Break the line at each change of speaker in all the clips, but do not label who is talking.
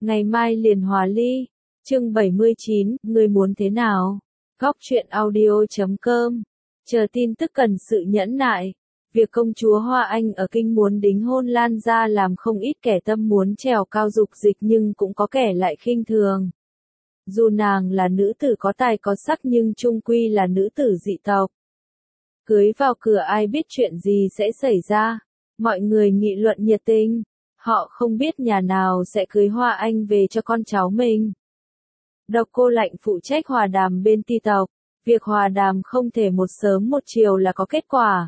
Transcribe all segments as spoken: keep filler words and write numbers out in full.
ngày mai liền hòa ly. Chương bảy mươi chín, ngươi muốn thế nào? Góc truyện audio chấm com. Chờ tin tức cần sự nhẫn nại. Việc công chúa Hoa Anh ở kinh muốn đính hôn lan ra làm không ít kẻ tâm muốn trèo cao dục dịch nhưng cũng có kẻ lại khinh thường. Dù nàng là nữ tử có tài có sắc nhưng chung quy là nữ tử dị tộc. Cưới vào cửa ai biết chuyện gì sẽ xảy ra. Mọi người nghị luận nhiệt tình. Họ không biết nhà nào sẽ cưới Hoa Anh về cho con cháu mình. Độc Cô Lạnh phụ trách hòa đàm bên ti tộc. Việc hòa đàm không thể một sớm một chiều là có kết quả.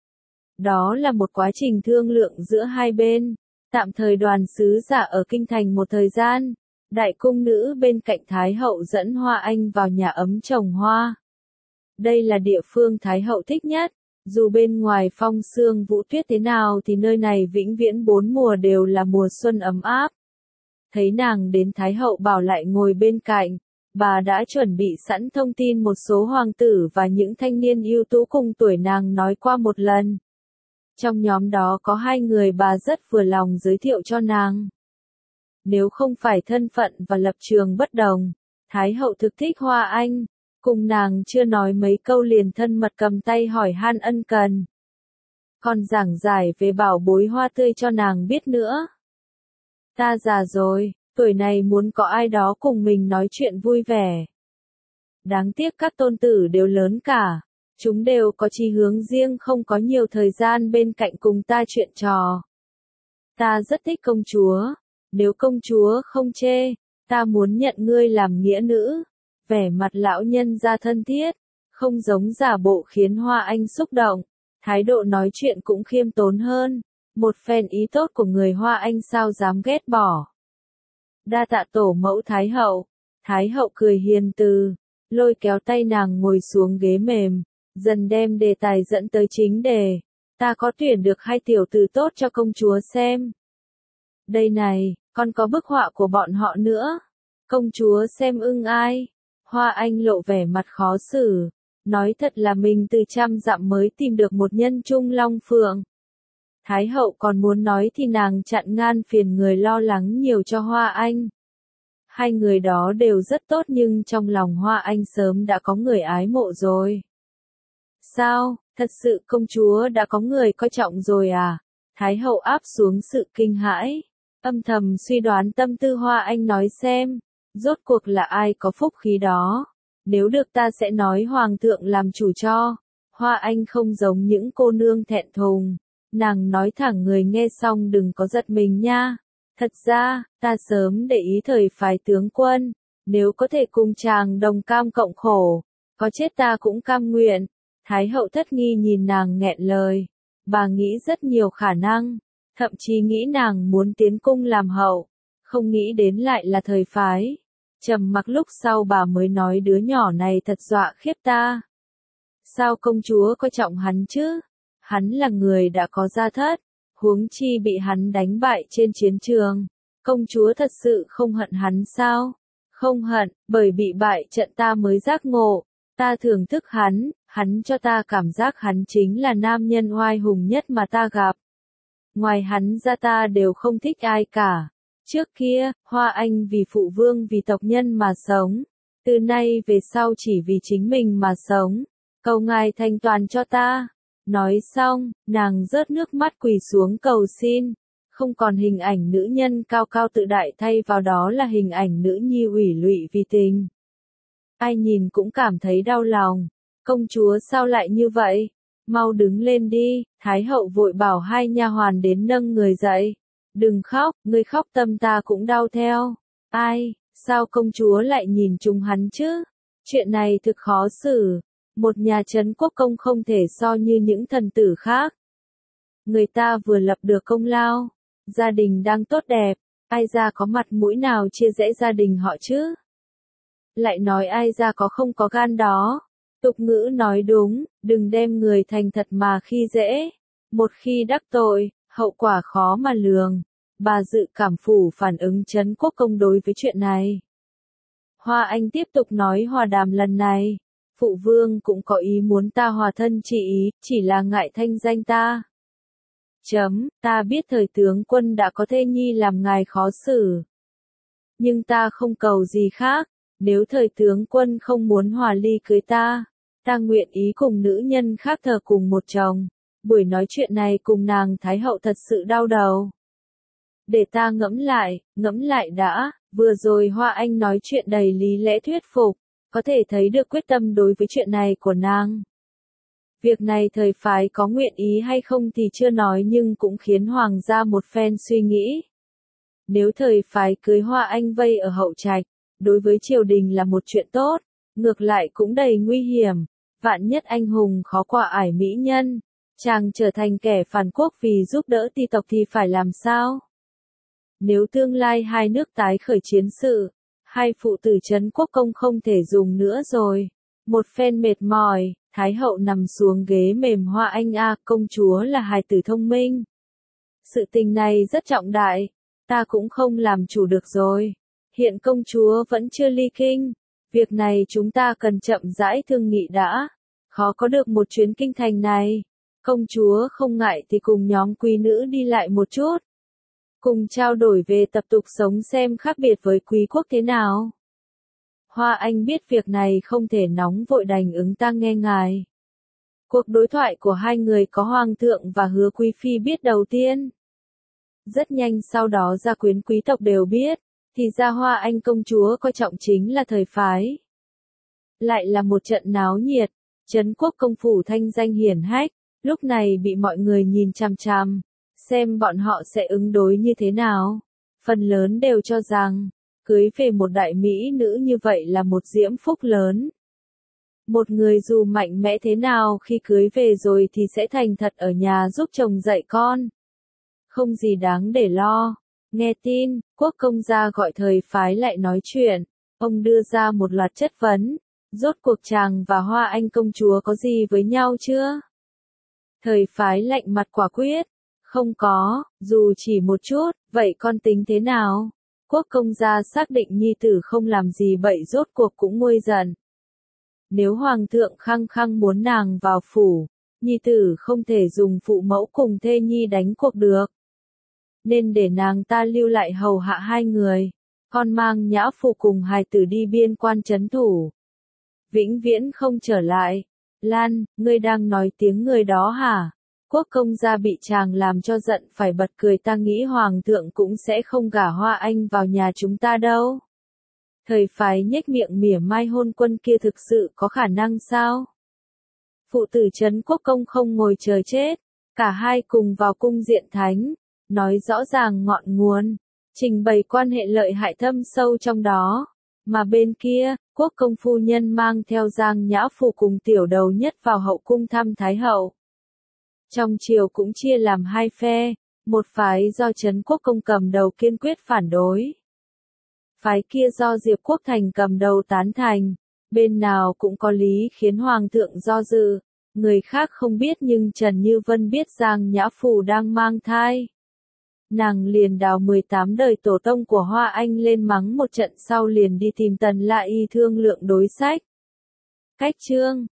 Đó là một quá trình thương lượng giữa hai bên. Tạm thời đoàn sứ giả ở kinh thành một thời gian. Đại cung nữ bên cạnh Thái hậu dẫn Hoa Anh vào nhà ấm trồng hoa. Đây là địa phương Thái hậu thích nhất. Dù bên ngoài phong sương vũ tuyết thế nào thì nơi này vĩnh viễn bốn mùa đều là mùa xuân ấm áp. Thấy nàng đến Thái hậu bảo lại ngồi bên cạnh. Bà đã chuẩn bị sẵn thông tin một số hoàng tử và những thanh niên ưu tú cùng tuổi nàng nói qua một lần. Trong nhóm đó có hai người bà rất vừa lòng giới thiệu cho nàng. Nếu không phải thân phận và lập trường bất đồng, Thái hậu thực thích Hoa Anh, cùng nàng chưa nói mấy câu liền thân mật cầm tay hỏi han ân cần. Còn giảng giải về bảo bối hoa tươi cho nàng biết nữa. Ta già rồi, tuổi này muốn có ai đó cùng mình nói chuyện vui vẻ. Đáng tiếc các tôn tử đều lớn cả. Chúng đều có chí hướng riêng không có nhiều thời gian bên cạnh cùng ta chuyện trò. Ta rất thích công chúa. Nếu công chúa không chê, ta muốn nhận ngươi làm nghĩa nữ. Vẻ mặt lão nhân ra thân thiết, không giống giả bộ khiến Hoa Anh xúc động. Thái độ nói chuyện cũng khiêm tốn hơn. Một phen ý tốt của người Hoa Anh sao dám ghét bỏ. Đa tạ tổ mẫu Thái hậu. Thái hậu cười hiền từ, lôi kéo tay nàng ngồi xuống ghế mềm. Dần đem đề tài dẫn tới chính đề. Ta có tuyển được hai tiểu tử tốt cho công chúa xem. Đây này, còn có bức họa của bọn họ nữa. Công chúa xem ưng ai? Hoa Anh lộ vẻ mặt khó xử. Nói thật là mình từ trăm dặm mới tìm được một nhân trung long phượng. Thái hậu còn muốn nói thì nàng chặn ngang phiền người lo lắng nhiều cho Hoa Anh. Hai người đó đều rất tốt nhưng trong lòng Hoa Anh sớm đã có người ái mộ rồi. Sao, thật sự công chúa đã có người coi trọng rồi à? Thái hậu áp xuống sự kinh hãi. Âm thầm suy đoán tâm tư Hoa Anh nói xem. Rốt cuộc là ai có phúc khí đó? Nếu được ta sẽ nói hoàng thượng làm chủ cho. Hoa Anh không giống những cô nương thẹn thùng. Nàng nói thẳng người nghe xong đừng có giật mình nha. Thật ra, ta sớm để ý thời phái tướng quân. Nếu có thể cùng chàng đồng cam cộng khổ. Có chết ta cũng cam nguyện. Thái hậu thất nghi nhìn nàng nghẹn lời. Bà nghĩ rất nhiều khả năng. Thậm chí nghĩ nàng muốn tiến cung làm hậu. Không nghĩ đến lại là thời phái. Trầm mặc lúc sau bà mới nói đứa nhỏ này thật dọa khiếp ta. Sao công chúa coi trọng hắn chứ? Hắn là người đã có gia thất. Huống chi bị hắn đánh bại trên chiến trường. Công chúa thật sự không hận hắn sao? Không hận, bởi bị bại trận ta mới giác ngộ. Ta thưởng thức hắn, hắn cho ta cảm giác hắn chính là nam nhân oai hùng nhất mà ta gặp. Ngoài hắn ra ta đều không thích ai cả. Trước kia, Hoa Anh vì phụ vương vì tộc nhân mà sống. Từ nay về sau chỉ vì chính mình mà sống. Cầu ngài thành toàn cho ta. Nói xong, nàng rớt nước mắt quỳ xuống cầu xin. Không còn hình ảnh nữ nhân cao cao tự đại thay vào đó là hình ảnh nữ nhi ủy lụy vì tình. Ai nhìn cũng cảm thấy đau lòng. Công chúa sao lại như vậy? Mau đứng lên đi. Thái hậu vội bảo hai nha hoàn đến nâng người dậy. Đừng khóc, ngươi khóc tâm ta cũng đau theo. Ai, sao công chúa lại nhìn chúng hắn chứ? Chuyện này thực khó xử. Một nhà trấn quốc công không thể so như những thần tử khác. Người ta vừa lập được công lao. Gia đình đang tốt đẹp. Ai ra có mặt mũi nào chia rẽ gia đình họ chứ? Lại nói ai ra có không có gan đó. Tục ngữ nói đúng, đừng đem người thành thật mà khi dễ. Một khi đắc tội, hậu quả khó mà lường. Bà dự cảm phủ phản ứng trấn quốc công đối với chuyện này. Hoa Anh tiếp tục nói hòa đàm lần này. Phụ vương cũng có ý muốn ta hòa thân chị ý, chỉ là ngại thanh danh ta. Chấm, ta biết thời tướng quân đã có thê nhi làm ngài khó xử. nhưng ta không cầu gì khác, nếu thời tướng quân không muốn hòa ly cưới ta, ta nguyện ý cùng nữ nhân khác thờ cùng một chồng. Buổi nói chuyện này cùng nàng Thái hậu thật sự đau đầu. Để ta ngẫm lại, ngẫm lại đã, vừa rồi Hoa Anh nói chuyện đầy lý lẽ thuyết phục, có thể thấy được quyết tâm đối với chuyện này của nàng. Việc này thời phái có nguyện ý hay không thì chưa nói nhưng cũng khiến hoàng gia một phen suy nghĩ. Nếu thời phái cưới Hoa Anh vây ở hậu trạch, đối với triều đình là một chuyện tốt, ngược lại cũng đầy nguy hiểm, vạn nhất anh hùng khó qua ải mỹ nhân, chàng trở thành kẻ phản quốc vì giúp đỡ ti tộc thì phải làm sao? Nếu tương lai hai nước tái khởi chiến sự, hai phụ tử Trấn Quốc Công không thể dùng nữa rồi. Một phen mệt mỏi, Thái hậu nằm xuống ghế mềm. Hoa Anh a, công chúa là hài tử thông minh. Sự tình này rất trọng đại, ta cũng không làm chủ được rồi. Hiện công chúa vẫn chưa ly kinh, việc này chúng ta cần chậm rãi thương nghị đã. Khó có được một chuyến kinh thành này. Công chúa không ngại thì cùng nhóm quý nữ đi lại một chút. Cùng trao đổi về tập tục sống xem khác biệt với quý quốc thế nào. Hoa Anh biết việc này không thể nóng vội đành ứng ta nghe ngài. Cuộc đối thoại của hai người có hoàng thượng và Hứa quý phi biết đầu tiên. Rất nhanh sau đó gia quyến quý tộc đều biết, thì ra Hoa Anh công chúa coi trọng chính là thời phái. Lại là một trận náo nhiệt, Trấn Quốc công phủ thanh danh hiển hách, lúc này bị mọi người nhìn chằm chằm, xem bọn họ sẽ ứng đối như thế nào. Phần lớn đều cho rằng, cưới về một đại mỹ nữ như vậy là một diễm phúc lớn. Một người dù mạnh mẽ thế nào khi cưới về rồi thì sẽ thành thật ở nhà giúp chồng dạy con. Không gì đáng để lo. Nghe tin, quốc công gia gọi thời phái lại nói chuyện, ông đưa ra một loạt chất vấn, rốt cuộc chàng và Hoa Anh công chúa có gì với nhau chưa? Thời phái lạnh mặt quả quyết, không có, dù chỉ một chút, vậy con tính thế nào? Quốc công gia xác định nhi tử không làm gì bậy rốt cuộc cũng nguôi giận. Nếu hoàng thượng khăng khăng muốn nàng vào phủ, nhi tử không thể dùng phụ mẫu cùng thê nhi đánh cuộc được. Nên để nàng ta lưu lại hầu hạ hai người, con mang nhã phụ cùng hài tử đi biên quan trấn thủ. Vĩnh viễn không trở lại. Lan, ngươi đang nói tiếng người đó hả? Quốc công gia bị chàng làm cho giận phải bật cười, ta nghĩ hoàng thượng cũng sẽ không gả Hoa Anh vào nhà chúng ta đâu. Thời phái nhếch miệng mỉa mai, hôn quân kia thực sự có khả năng sao? Phụ tử Trấn Quốc công không ngồi chờ chết, cả hai cùng vào cung diện thánh, nói rõ ràng ngọn nguồn, trình bày quan hệ lợi hại thâm sâu trong đó. Mà bên kia, quốc công phu nhân mang theo Giang Nhã Phụ cùng tiểu đầu nhất vào hậu cung thăm Thái hậu. Trong triều cũng chia làm hai phe, một phái do Trấn Quốc công cầm đầu kiên quyết phản đối. Phái kia do Diệp Quốc Thành cầm đầu tán thành, bên nào cũng có lý khiến hoàng thượng do dự. Người khác không biết nhưng Trần Như Vân biết Giang Nhã Phụ đang mang thai. Nàng liền đào mười tám đời tổ tông của Hoa Anh lên mắng một trận, sau liền đi tìm Tần La Y thương lượng đối sách. Cách chương